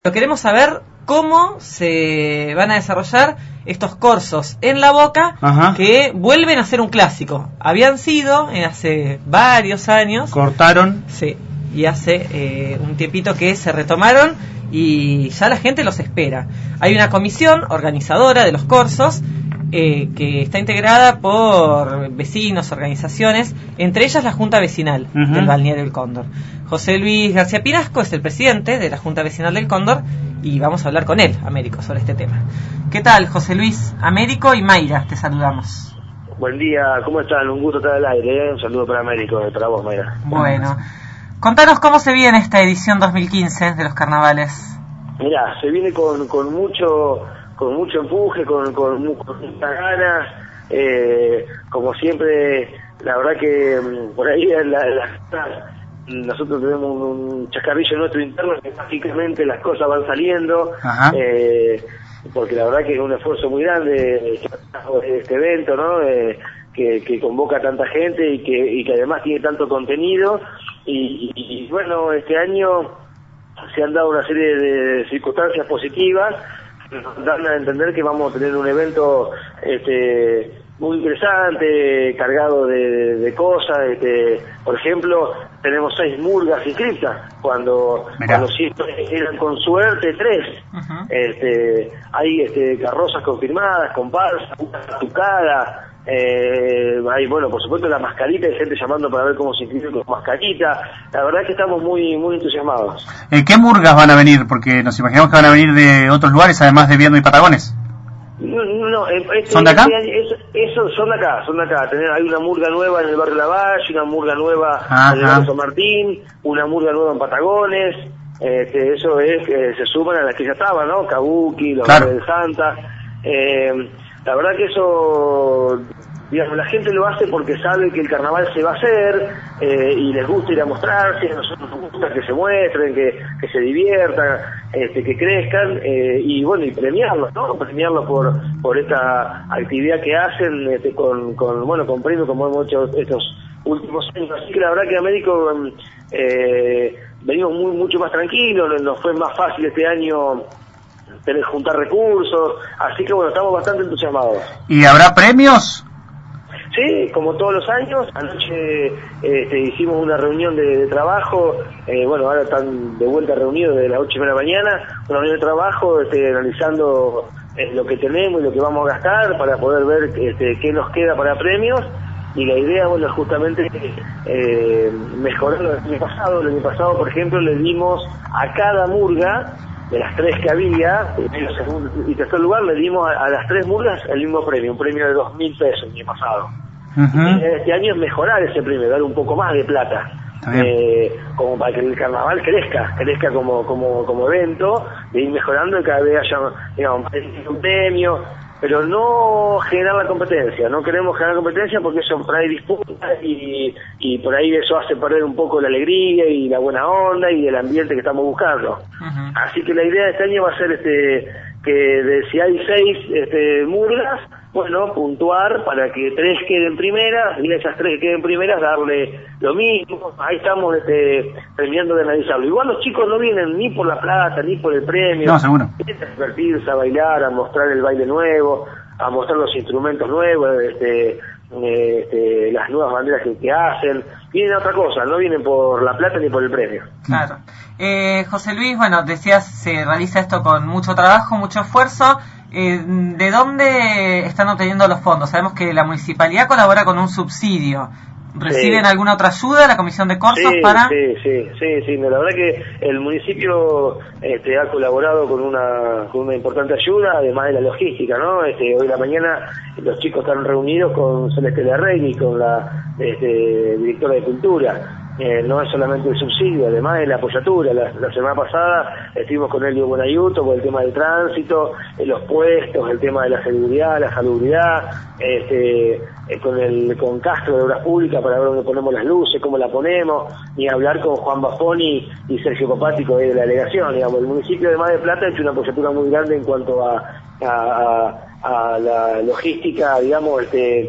Queremos saber cómo se van a desarrollar estos corsos en La Boca. Ajá. Que vuelven a ser un clásico. Habían sido hace varios años. Cortaron. Sí, y hace un tiempito que se retomaron y ya la gente los espera. Hay una comisión organizadora de los corsos que está integrada por vecinos, organizaciones, entre ellas la Junta Vecinal del Balneario El Cóndor. José Luis García Pinasco es el presidente de la Junta Vecinal del Cóndor y vamos a hablar con él, Américo, sobre este tema. ¿Qué tal, José Luis? Américo y Mayra, te saludamos. Buen día, ¿cómo están? Un gusto estar al aire, Un saludo para Américo y para vos, Mayra. Bueno, contanos cómo se viene esta edición 2015 de los carnavales. Mirá, se viene con mucho empuje, con muchas ganas, como siempre. La verdad que por ahí nosotros tenemos un chascarrillo nuestro interno que mágicamente las cosas van saliendo, porque la verdad que es un esfuerzo muy grande este evento, ¿no? Que convoca a tanta gente y que además tiene tanto contenido y bueno, este año se han dado una serie de circunstancias positivas que nos dan a entender que vamos a tener un evento muy interesante, cargado de cosas. Por ejemplo, tenemos 6 murgas inscritas, cuando siempre eran con suerte 3. Hay carrozas confirmadas, comparsas, una batucada. Hay, bueno, por supuesto la mascarita, hay gente llamando para ver cómo se inscribe con mascarita. La verdad es que estamos muy entusiasmados. ¿Qué murgas van a venir? Porque nos imaginamos que van a venir de otros lugares, además de Viedma y Patagones. No, ¿Son de acá? Eso son de acá. Hay una murga nueva en el barrio Lavalle, una murga nueva en el barrio San Martín, una murga nueva en Patagones. Eso es, se suman a las que ya estaban, ¿no? Kabuki, los barrios de Santa. La verdad que eso, digamos, la gente lo hace porque sabe que el carnaval se va a hacer y les gusta ir a mostrarse. A nosotros nos gusta que se muestren, que se diviertan, que crezcan y bueno, y premiarlos, ¿no? Premiarlos por esta actividad que hacen con premios como hemos hecho estos últimos años. Así que la verdad que Américo venimos mucho más tranquilos, nos fue más fácil este año juntar recursos, así que bueno, estamos bastante entusiasmados. ¿Y habrá premios? Sí, como todos los años. Anoche hicimos una reunión de trabajo, ahora están de vuelta reunidos desde las 8:30 de la mañana, una reunión de trabajo analizando lo que tenemos y lo que vamos a gastar para poder ver qué nos queda para premios. Y la idea, bueno, es justamente mejorar lo del año pasado. El año pasado, por ejemplo, le dimos a cada murga, de las 3 que había, en segundo y tercer lugar, le dimos a las 3 murgas el mismo premio, un premio de 2.000 pesos el año pasado. Este año es mejorar ese premio, dar un poco más de plata, como para que el carnaval crezca como evento, de ir mejorando y cada vez haya, digamos, un premio, pero no generar la competencia. No queremos generar competencia porque eso trae disputas y por ahí eso hace perder un poco la alegría y la buena onda y el ambiente que estamos buscando. Así que la idea de este año va a ser que si hay 6 murgas, bueno, puntuar para que 3 queden primeras y a esas 3 que queden primeras darle lo mismo. Ahí estamos terminando de analizarlo. Igual los chicos no vienen ni por la plata ni por el premio. No, seguro. Vienen a divertirse, a bailar, a mostrar el baile nuevo, a mostrar los instrumentos nuevos, las nuevas banderas que hacen. Vienen a otra cosa, no vienen por la plata ni por el premio. Claro. José Luis, bueno, decías, se realiza esto con mucho trabajo, mucho esfuerzo. ¿De dónde están obteniendo los fondos? Sabemos que la municipalidad colabora con un subsidio. ¿Reciben alguna otra ayuda la comisión de corsos para...? Sí, la verdad que el municipio ha colaborado con una importante ayuda, además de la logística, ¿no? Hoy en la mañana los chicos están reunidos con Celeste Larregui, con la directora de Cultura. No es solamente el subsidio, además de la apoyatura. La semana pasada estuvimos con Elio Buenayuto por el tema del tránsito, los puestos, el tema de la seguridad, la salubridad, con Castro de Obras Públicas para ver dónde ponemos las luces, cómo la ponemos, y hablar con Juan Bafoni y Sergio Copático de la delegación. Digamos, el municipio de Mar del Plata ha hecho una apoyatura muy grande en cuanto a la logística, digamos,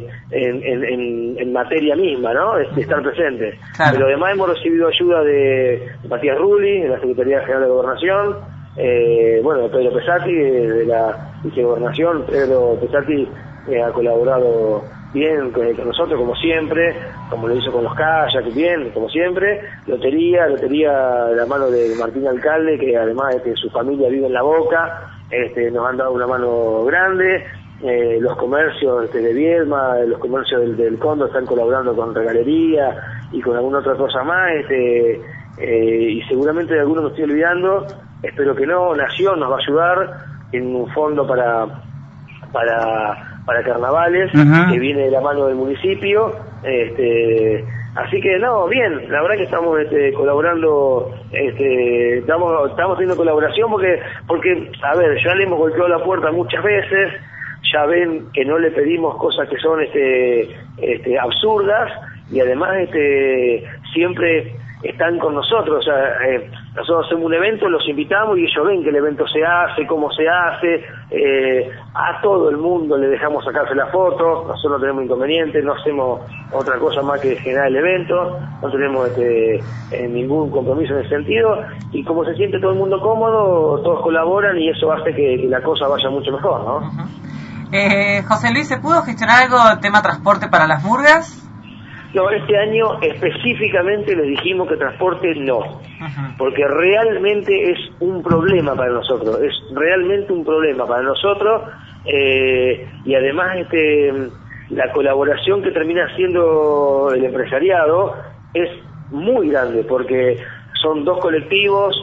en materia misma, ¿no? Estar presente. Claro. Pero además hemos recibido ayuda de Matías Rulli, de la Secretaría General de Gobernación, bueno, Pedro Pesati, de la vicegobernación. Pedro Pesati ha colaborado bien con nosotros, como siempre, como lo hizo con los kayaks, bien, como siempre. Lotería de la mano de Martín Alcalde, que además su familia vive en La Boca, nos han dado una mano grande. Los comercios de Viedma, los comercios del Cóndor están colaborando con regalería y con alguna otra cosa más, y seguramente de algunos me estoy olvidando, espero que no. Nación nos va a ayudar en un fondo para carnavales, que viene de la mano del municipio, así que no, bien, la verdad que estamos colaborando, estamos teniendo colaboración porque a ver, ya le hemos golpeado la puerta muchas veces, ya ven que no le pedimos cosas que son absurdas, y además siempre están con nosotros. O sea, nosotros hacemos un evento, los invitamos y ellos ven que el evento se hace, cómo se hace, a todo el mundo le dejamos sacarse la foto, nosotros no tenemos inconvenientes, no hacemos otra cosa más que generar el evento, no tenemos ningún compromiso en ese sentido, y como se siente todo el mundo cómodo, todos colaboran y eso hace que la cosa vaya mucho mejor, ¿no? José Luis, ¿se pudo gestionar algo tema transporte para las murgas? No, este año específicamente les dijimos que transporte no, porque realmente es un problema para nosotros, es realmente un problema para nosotros, y además la colaboración que termina haciendo el empresariado es muy grande, porque son dos colectivos,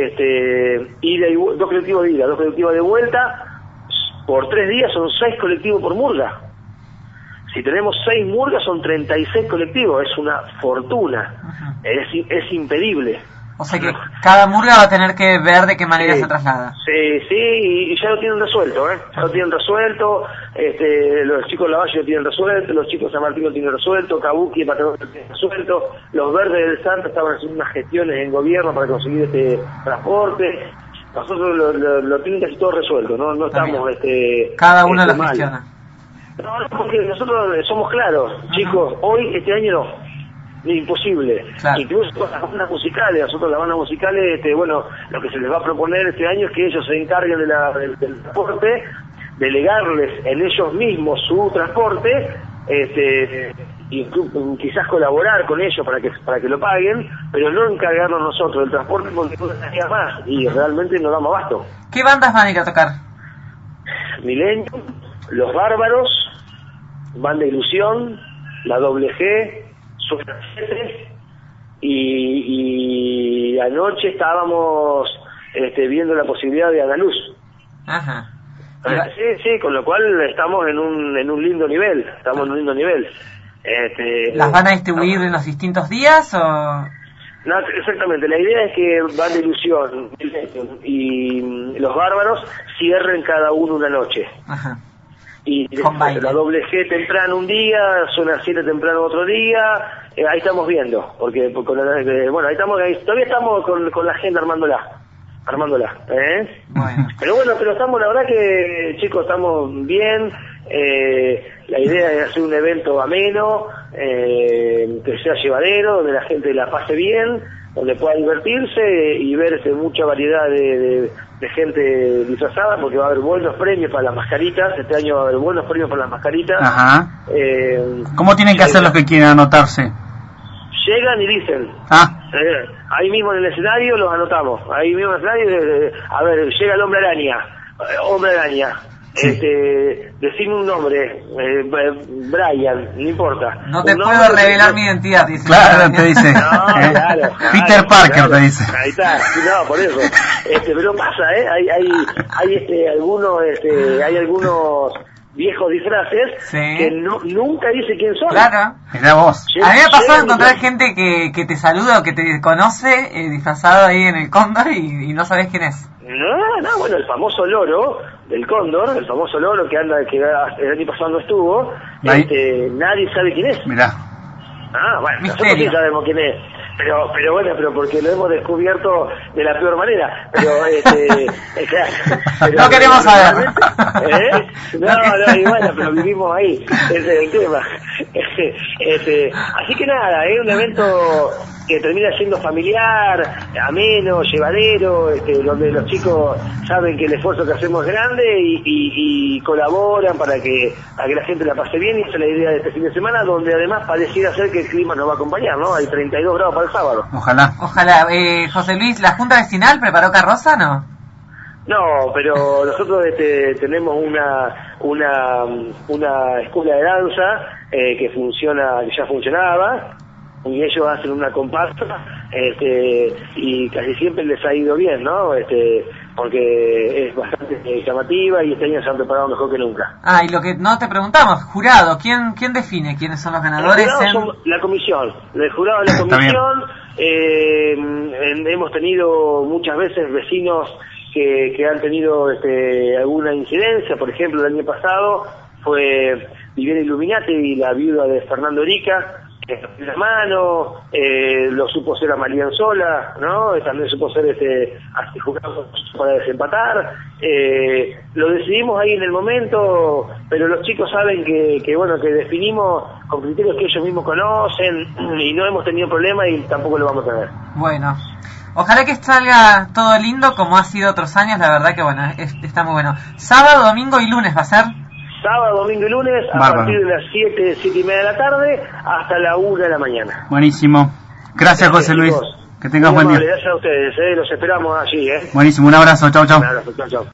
dos colectivos de ida, dos colectivos de vuelta, por 3 días son 6 colectivos por murga. Si tenemos 6 murgas son 36 colectivos, es una fortuna, es impedible. O sea que cada murga va a tener que ver de qué manera se traslada. Sí, y ya lo tienen resuelto, ya lo tienen resuelto, los chicos de Lavalle lo tienen resuelto, los chicos de San Martín lo tienen resuelto, Kabuki y Patagonia lo tienen resuelto, los verdes del Santa estaban haciendo unas gestiones en gobierno para conseguir este transporte. Nosotros lo tienen casi todo resuelto, no estamos cada uno lo gestiona. No, porque nosotros somos claros, chicos, hoy, este año no, es imposible. Claro. Incluso con las bandas musicales, nosotros las bandas musicales, bueno, lo que se les va a proponer este año es que ellos se encarguen del transporte, delegarles en ellos mismos su transporte, y quizás colaborar con ellos para que lo paguen, pero no encargarnos nosotros del transporte porque no estaría más y realmente no damos abasto. ¿Qué bandas van a ir a tocar? Milenio, Los Bárbaros, Banda Ilusión, La Doble G, Suena 7, y anoche estábamos viendo la posibilidad de Andaluz. Ajá. Sí, con lo cual estamos en un lindo nivel, ¿Las van a distribuir en los distintos días o...? No, exactamente, la idea es que Banda Ilusión y Los Bárbaros cierren cada uno una noche. Ajá. Y la Doble G temprano un día, Zona 7 temprano otro día, ahí estamos viendo, porque ahí todavía estamos con la agenda armándola. Bueno. Pero estamos, la verdad que, chicos, estamos bien. La idea es hacer un evento ameno, que sea llevadero, donde la gente la pase bien, donde pueda divertirse y ver mucha variedad de gente disfrazada, porque va a haber buenos premios para las mascaritas. Este año va a haber buenos premios para las mascaritas. Ajá. ¿Cómo tienen que hacer los que quieran anotarse? Llegan y dicen, ahí mismo en el escenario los anotamos, ahí mismo en el escenario, a ver, llega el Hombre Araña, sí. Decime un nombre, Brian, no importa. No te puedo revelar mi identidad, dice. Claro, te dice. No, claro, Peter Parker, claro. te dice. Ahí está, no, por eso. Pero pasa, hay algunos viejos disfraces que nunca dice quién son. Claro. Mirá vos. A mí me ha pasado encontrar gente que te saluda o que te conoce disfrazado ahí en el Cóndor y no sabes quién es. No, bueno, el famoso loro del Cóndor, el famoso loro que el año pasado no estuvo, nadie sabe quién es. Mirá. Bueno, nosotros sí sabemos quién es. Pero porque lo hemos descubierto de la peor manera. Claro, no queremos saber. No, y bueno, pero vivimos ahí. Ese es el tema. Así que nada, es un evento que termina siendo familiar, ameno, llevadero, donde los chicos saben que el esfuerzo que hacemos es grande y colaboran para que la gente la pase bien, y esa es la idea de este fin de semana, donde además pareciera ser que el clima nos va a acompañar, ¿no? Hay 32 grados para el sábado. Ojalá. Ojalá. José Luis, ¿la Junta Vecinal preparó carroza, no? No, pero nosotros tenemos una escuela de danza que ya funcionaba, y ellos hacen una comparsa, y casi siempre les ha ido bien, ¿no? Porque es bastante llamativa, y este año se han preparado mejor que nunca. Ah, y lo que no te preguntamos, jurado, ¿quién define quiénes son los ganadores? La comisión, el jurado de la comisión. Hemos tenido muchas veces vecinos que han tenido alguna incidencia. Por ejemplo, el año pasado fue Viviana Illuminati y la viuda de Fernando Erica, en la mano, lo supo ser Amalian Sola, ¿no? También supo ser jurado para desempatar. Lo decidimos ahí en el momento, pero los chicos saben que definimos con criterios que ellos mismos conocen, y no hemos tenido problema y tampoco lo vamos a tener. Bueno, ojalá que salga todo lindo como ha sido otros años, la verdad que está muy bueno. Sábado, domingo y lunes va a ser. Sábado, domingo y lunes, a partir de las 7:30 de la tarde, hasta la 1 de la mañana. Buenísimo. Gracias, José Luis. Que tengas buen día. Gracias a ustedes, los esperamos allí. Buenísimo, un abrazo, chau. Un abrazo, chau.